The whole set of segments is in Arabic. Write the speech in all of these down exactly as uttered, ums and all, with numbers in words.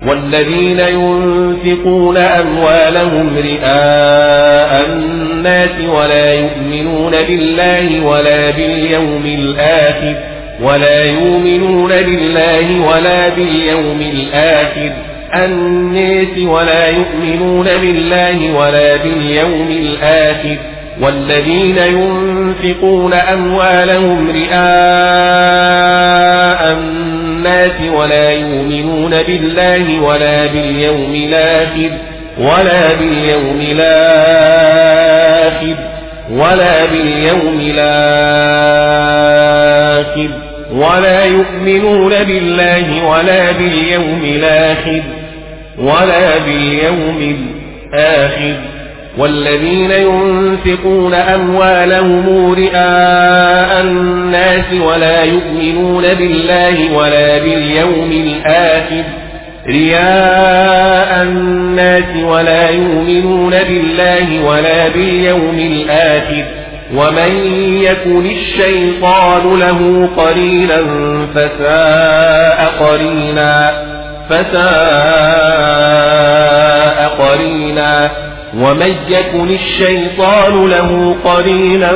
والذين ينفقون أموالهم رئاء الناس ولا يؤمنون بالله ولا باليوم الآخر ولا يؤمنون بالله ولا باليوم الآخر الناس ولا يؤمنون بالله ولا باليوم الآخر والذين ينفقون أموالهم رئاء الناس ولا يؤمنون بالله ولا باليوم الآخر ولا باليوم الآخر ولا باليوم الآخر ولا يؤمنون بالله ولا باليوم الآخر ولا باليوم الآخر والذين ينفقون أموالهم رئاء الناس ولا يؤمنون بالله ولا باليوم الآخر رياء الناس ولا يؤمنون بالله ولا باليوم الآخر ومن يكن الشيطان له قرينا فساء قرينا فساء قرينا ومن يكن الشيطان له قرينا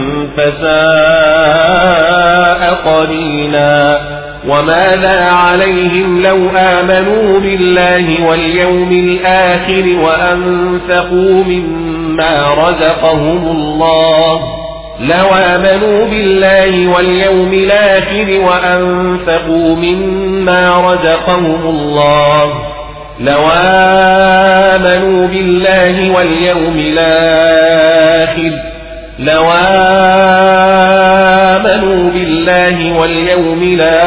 فساء قرينا وماذا عليهم لو آمنوا بالله واليوم الآخر وأنفقوا مما رزقهم الله لو آمنوا بالله واليوم الآخر وأنفقوا مما رزقهم الله لو آمنوا بالله واليوم الآخر لو آمنوا بالله واليوم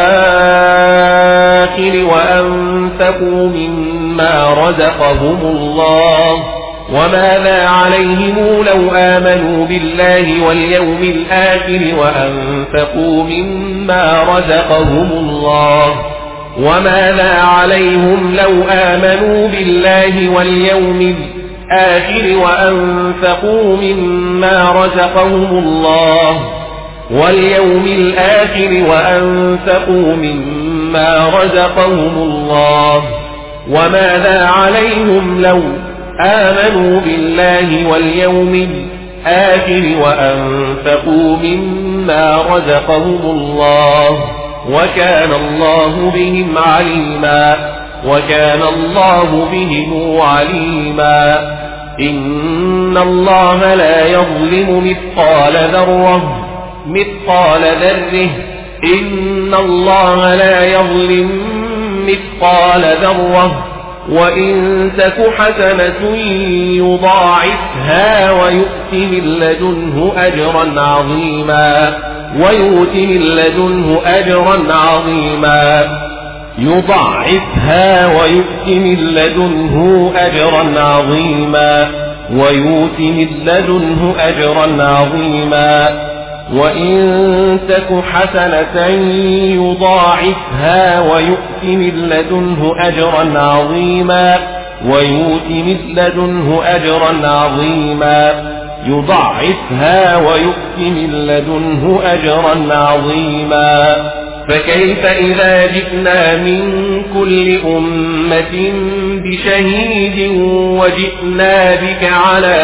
الآخر وأنفقوا مما رزقهم الله وماذا عليهم لو آمنوا بالله واليوم الآخر وأنفقوا مما رزقهم الله وماذا عليهم لو آمنوا بالله واليوم الآخر وأنفقوا مما رزقهم الله واليوم الآخر وأنفقوا مما رزقهم الله وماذا عليهم لو آمنوا بالله واليوم الآخر وأنفقوا مما رزقهم الله وكان الله بهم عليما وكان الله بهم عليما إن الله لا يظلم مثقال ذرة مثقال ذره إن الله لا يظلم مثقال ذرة وإن تك حسنة يضاعفها ويؤت من لدنه أجرا عظيما ويؤت من لدنه أجرا عظيما يضاعفها ويؤت من لدنه أجرا عظيما ويؤت من لدنه أجرا عظيما وإن تك حسنة يضاعفها ويؤت من لدنه أجرا عظيما ويؤت من لدنه أجرا عظيما يضاعفها ويؤت من لدنه أجرا عظيما فكيف إذا جئنا من كل أمة بشهيد وجئنا بك على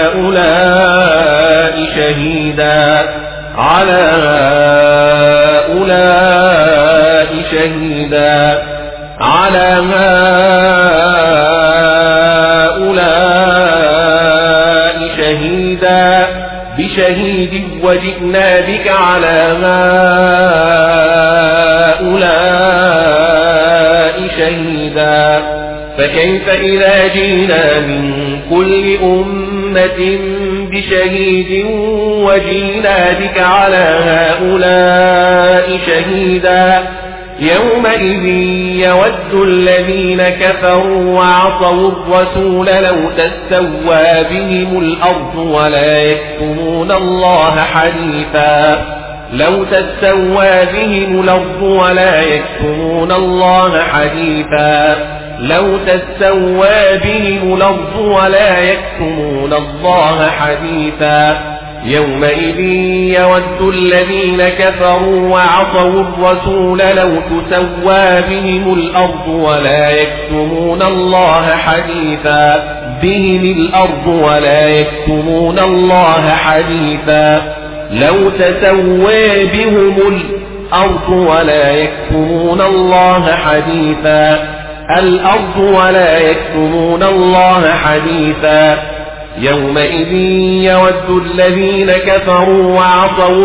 هؤلاء شهيدا على هؤلاء شهيدا على هؤلاء شهيدا بشهيد وجئنا بك على هؤلاء شهيدا فكيف إذا جئنا من كل أمة بشهيد وجئنا بك على هؤلاء شهيدا يومئذ يود الذين كفروا وعصوا الرسول لو تسوى بهم الأرض ولا يكتمون الله حديثا لو تسوى بهم الأرض ولا يكتمون الله حديثا لو تسوى بهم الأرض ولا يكتمون الله حديثا يومئذ يود الذين كفروا وعصوا الرسول لو تسوى بهم الأرض ولا يكتمون الله حديثا بهم الأرض ولا يكتمون الله حديثا لو تسوى بهم الأرض ولا يكتمون الله حديثا الأرض ولا يكتمون الله حديثا يومئذ يود الذين كفروا وعصوا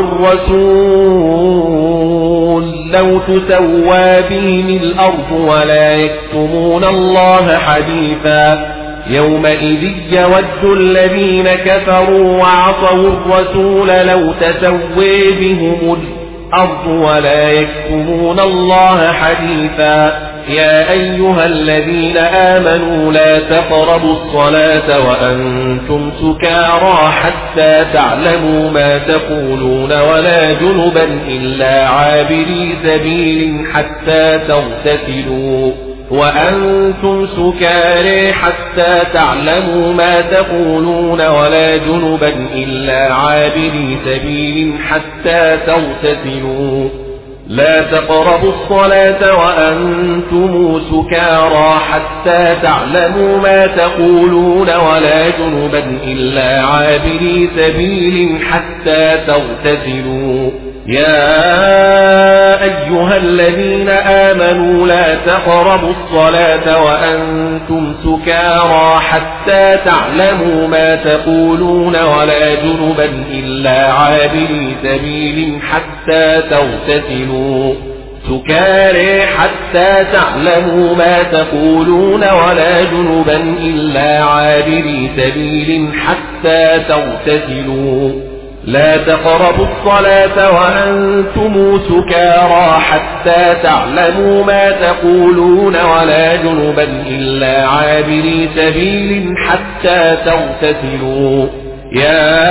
الرسول لو تسوى بهم الأرض ولا يكتمون الله حديثا يومئذ يود الذين كفروا وعصوا الرسول لو تسوى بهم الأرض ولا يكتمون الله حديثا يا أيها الذين آمنوا لا تقربوا الصلاة وأنتم سكارى حتى تعلموا ما تقولون ولا جنبا إلا عابري سبيل حتى تغتسلوا وأنتم سكارى حتى تعلموا ما تقولون ولا جنبا إلا عابري سبيل حتى تغتسلوا لا تقربوا الصلاة وأنتم سكارى حتى تعلموا ما تقولون ولا جنبا إلا عابري سبيل حتى تغتسلوا يا أيها الذين آمنوا لا تقربوا الصلاة وأنتم سكارى حتى تعلموا ما تقولون ولا جنبا إلا عابري سبيل حتى تغتسلوا سكارى حتى تعلموا ما تقولون ولا جنبا إلا عابري سبيل حتى تغتسلوا لا تقربوا الصلاة وأنتم سكارى حتى تعلموا ما تقولون ولا جنبا إلا عابري سبيل حتى تغتسلوا يا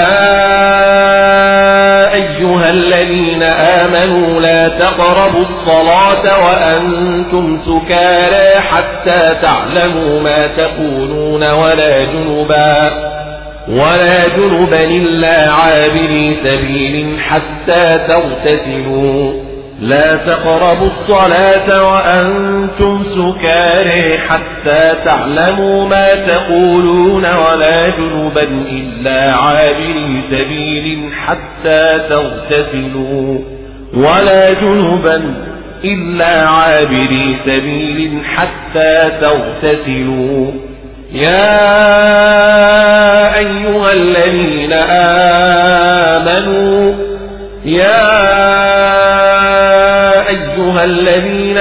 أيها الذين آمنوا لا تقربوا الصلاة وأنتم سكارى حتى تعلموا ما تقولون ولا جنبا ولا جنبا إلا عابري سبيل حتى تغتسلوا لا تقربوا الصلاة وأنتم سكارى حتى تعلموا ما تقولون ولا جنبا إلا عابري سبيل حتى تغتسلوا ولا جنبا إلا عابري سبيل حتى تغتسلوا يا أيها الذين آمنوا يا أيها الذين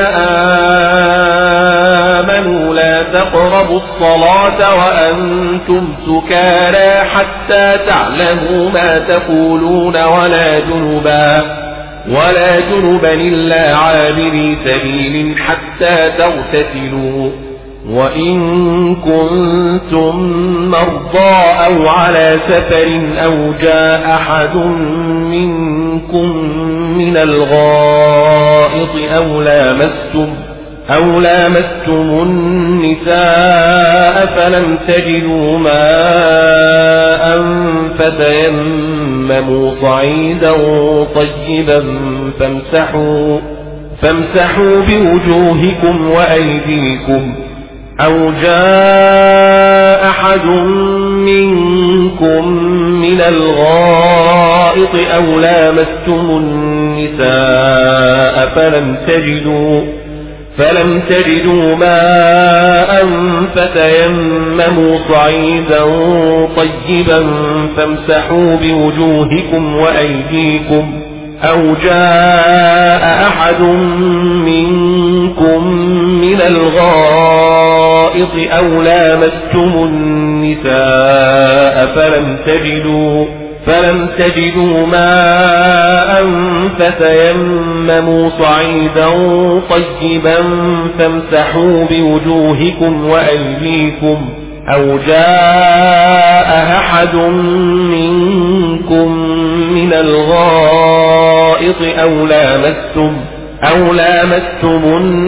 آمنوا لا تقربوا الصلاة وأنتم سكارى حتى تعلموا ما تقولون ولا جنبا ولا جنبا إلا عابري سبيل حتى تغتسلوا وإن كنتم مرضى أو على سفر أو جاء أحد منكم من الغائط أو لامستم أو لامستم النساء فلم تجدوا ماء فتيمموا صعيدا طيبا فامسحوا فامسحوا بوجوهكم وأيديكم أو جاء أحد منكم من الغائط أو لامستم النساء فلم تجدوا فلم تجدوا ماء فتيمموا صعيدا طيبا فامسحوا بوجوهكم وأيديكم أو جاء أحد منكم من الغائط أو لامستم النساء فلم تجدوا فلم تجدوا ماء فتيمموا صعيدا طيبا فامسحوا بوجوهكم وأيديكم أو جاء أحد منكم من الغائط أو لامستم أو لامستم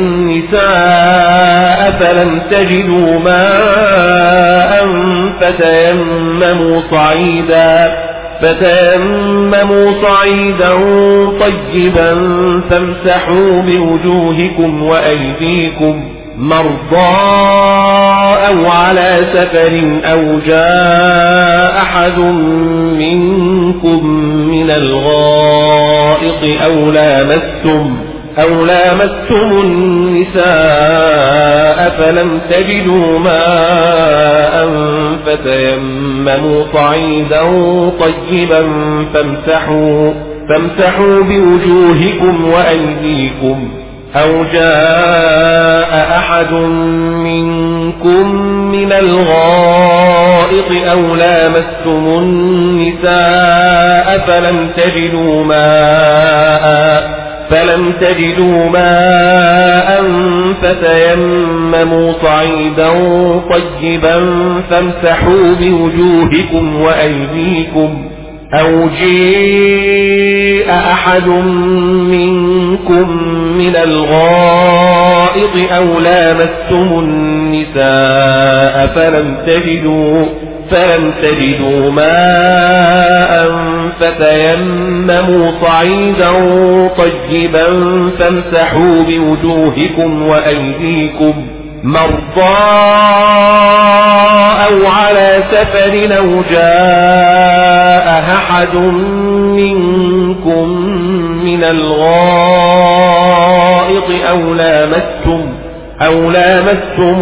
النساء فلم تجدوا ماء فتيمموا صعيدا فتيمموا صعيدا طيبا فامسحوا بوجوهكم وأيديكم مرضى أو على سفر أو جاء أحد منكم من الغائط أو لامستم أو لامستم النساء فلم تجدوا ماء فتيمموا صعيدا طيبا فامسحوا فامسحوا بوجوهكم وأيديكم أو جاء أحد منكم من الغائط أو لامستم النساء فلم تجدوا ماء فلم تجدوا ماء فتيمموا صعيدا طيبا فامسحوا بوجوهكم وأيديكم أو جاء أحد منكم من الغائط أو لامستم النساء فلم تجدوا فلم تجدوا ماء فتيمموا صعيدا طيبا فامسحوا بوجوهكم وأيديكم مرضى أو على سفر أو جاء أحد منكم من الغائط أو لامستم أو لامستم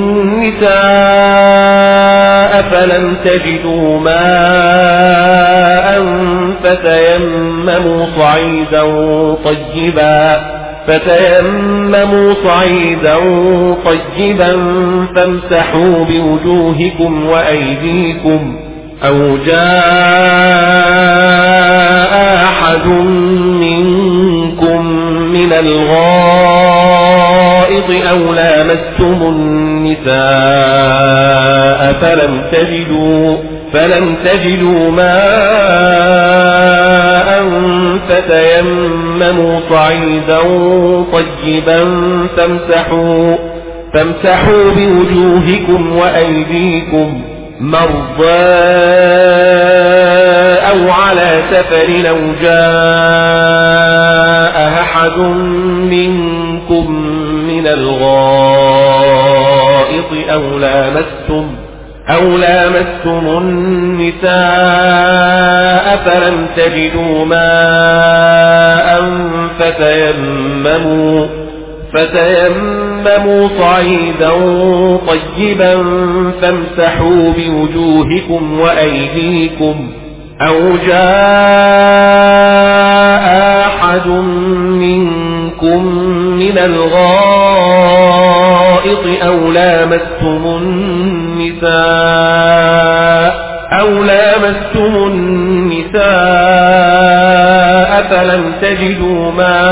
النساء فلم تجدوا ماء فتيمموا صعيدا طيبا فتيمموا صعيدا طيبا فامسحوا بوجوهكم وأيديكم أو جاء أحد منكم من الغائط أو لامستم النساء فلم تجدوا فلم تجدوا ماء فتيمموا صعيدا طيبا فامسحوا فامسحوا بوجوهكم وأيديكم مرضى أو على سفر أو جاء أحد منكم من الغائط أو لامستم أو لامستم النساء فلم تجدوا ماء فتيمموا فتيمموا صعيدا طيبا فامسحوا بوجوهكم وأيديكم أو جاء أحد منكم من الغائط أو لامستم النساء أو لامستم النساء فلم تجدوا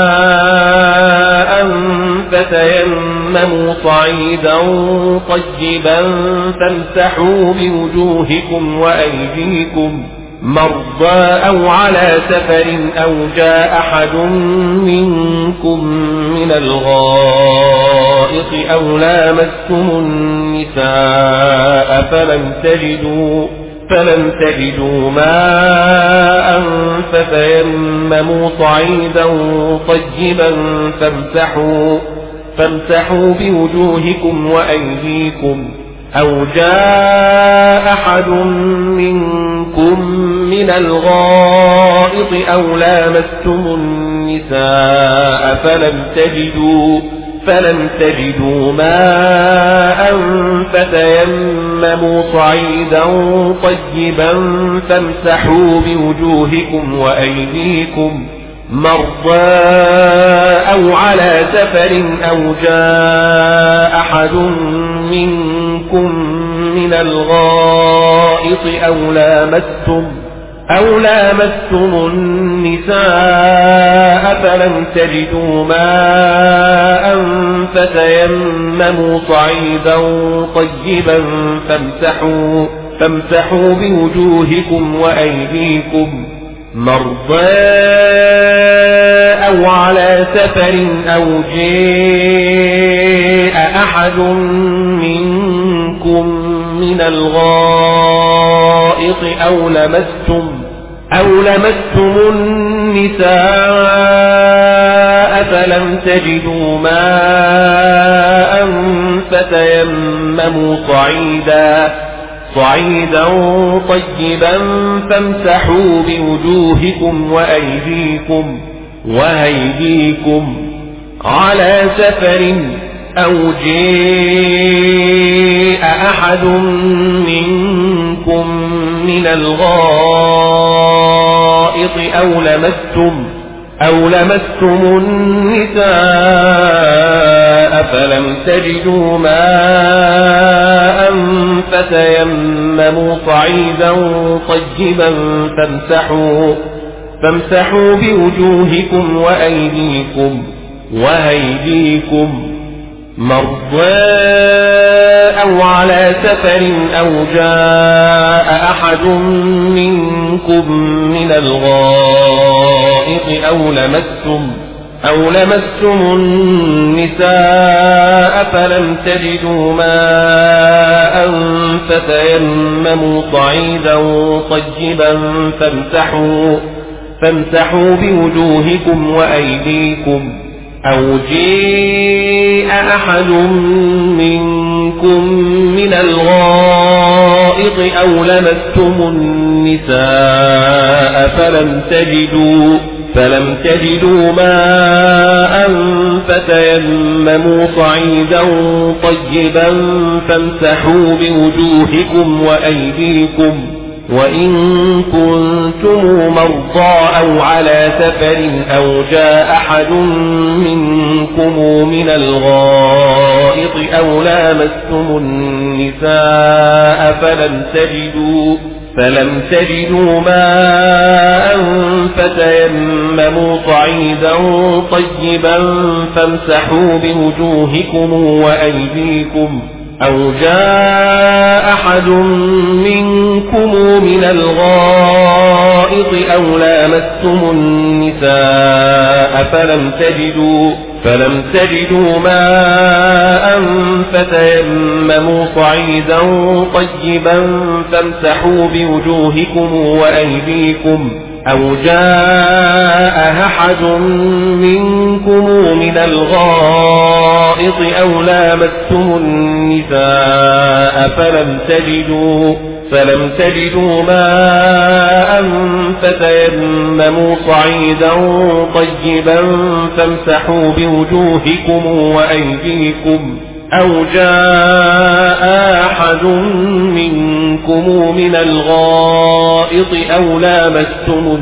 ماء فتيمموا صعيدا طيبا فامسحوا بوجوهكم وأيديكم مرضى أو على سفر أو جاء أحد منكم من الغائط أو لامستم النساء فلم تجدوا فلم تجدوا ماء فتيمموا صعيدا طيبا فامسحوا فامسحوا بوجوهكم وأيديكم أو جاء أحد منكم من الغائط أو لامستم النساء فلم تجدوا فلم تجدوا ماء فتيمموا صعيدا طيبا فامسحوا بوجوهكم وأيديكم مرضى أو على سفر أو جاء أحد منكم من الغائط أو لامستم أو لامستم النساء فلم تجدوا ماء فتيمموا صعيدا طيبا فامسحوا فامسحوا بوجوهكم وأيديكم مرضى أو على سفر أو جاء أحد منكم من الغائط أو لمستم أو لمستم النساء فلم تجدوا ماء فتيمموا صعيدا صعيدا طيبا فامسحوا بوجوهكم وأيديكم وأيديكم على سفر أو جاء أحد منكم من الغائط أو لمستم أو لمستم النساء فلم تجدوا ماء فتيمموا صعيدا طيبا فامسحوا فامسحوا بوجوهكم وأيديكم وأيديكم مرضى أو على سفر أو جاء أحد منكم من الغائط أو لمستم أو لمستم النساء فلم تجدوا ماء فتيمموا صعيدا طيبا فامسحوا فامسحوا بوجوهكم وأيديكم أو جاء أحد منكم من الغائط أو لمستم النساء فلم تجدوا فلم تجدوا ماء فتيمموا صعيدا طيبا فامسحوا بوجوهكم وأيديكم وإن كنتم مرضى أو على سفر أو جاء أحد منكم من الغائط أو لامستم النساء فلم تجدوا فلم تجدوا ماء فتيمموا صعيدا طيبا فامسحوا بوجوهكم وأيديكم أو جاء أحد منكم من الغائط أو لامستم النساء فلم تجدوا فلم تجدوا ماء فتيمموا صعيدا طيبا فامسحوا بوجوهكم وأيديكم أو جاء أحد منكم من الغائط أو لامستم النساء فلم تجدوا فلم تجدوا ماء فتيمموا صعيدا طيبا فامسحوا بوجوهكم وأيديكم أو جاء أحد منكم من الغائط أو لامستم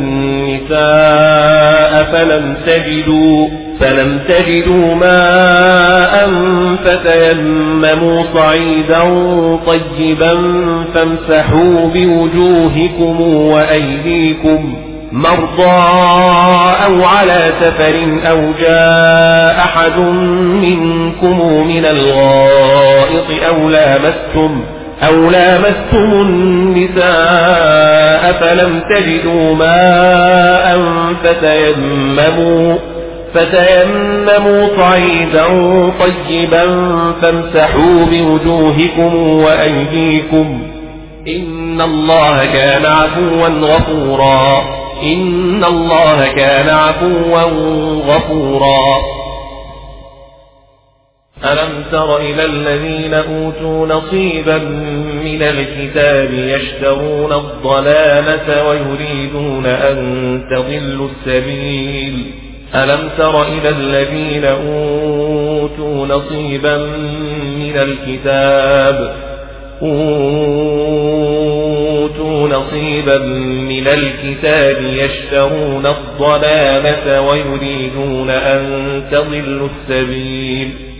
النساء فلم تجدوا فلم تجدوا ماء فتيمموا صعيدا طيبا فامسحوا بوجوهكم وأيديكم مرضى أو على سفر أو جاء أحد منكم من الغائط أو لامستم أو لامستم النساء فلم تجدوا ماء فتيمموا فتيمموا صعيدا طيبا فامسحوا بوجوهكم وأيديكم إن الله كان عفوا غفورا إن الله كان عفوا غفورا ألم تر إلى الذين أوتوا نصيبا من الكتاب يشترون الضلالة ويريدون أن تضلوا السبيل ألم تر إلى الذين أوتوا نصيبا من الكتاب أوتوا نصيبا من الكتاب يشترون الضلالة ويريدون أن تضلوا السبيل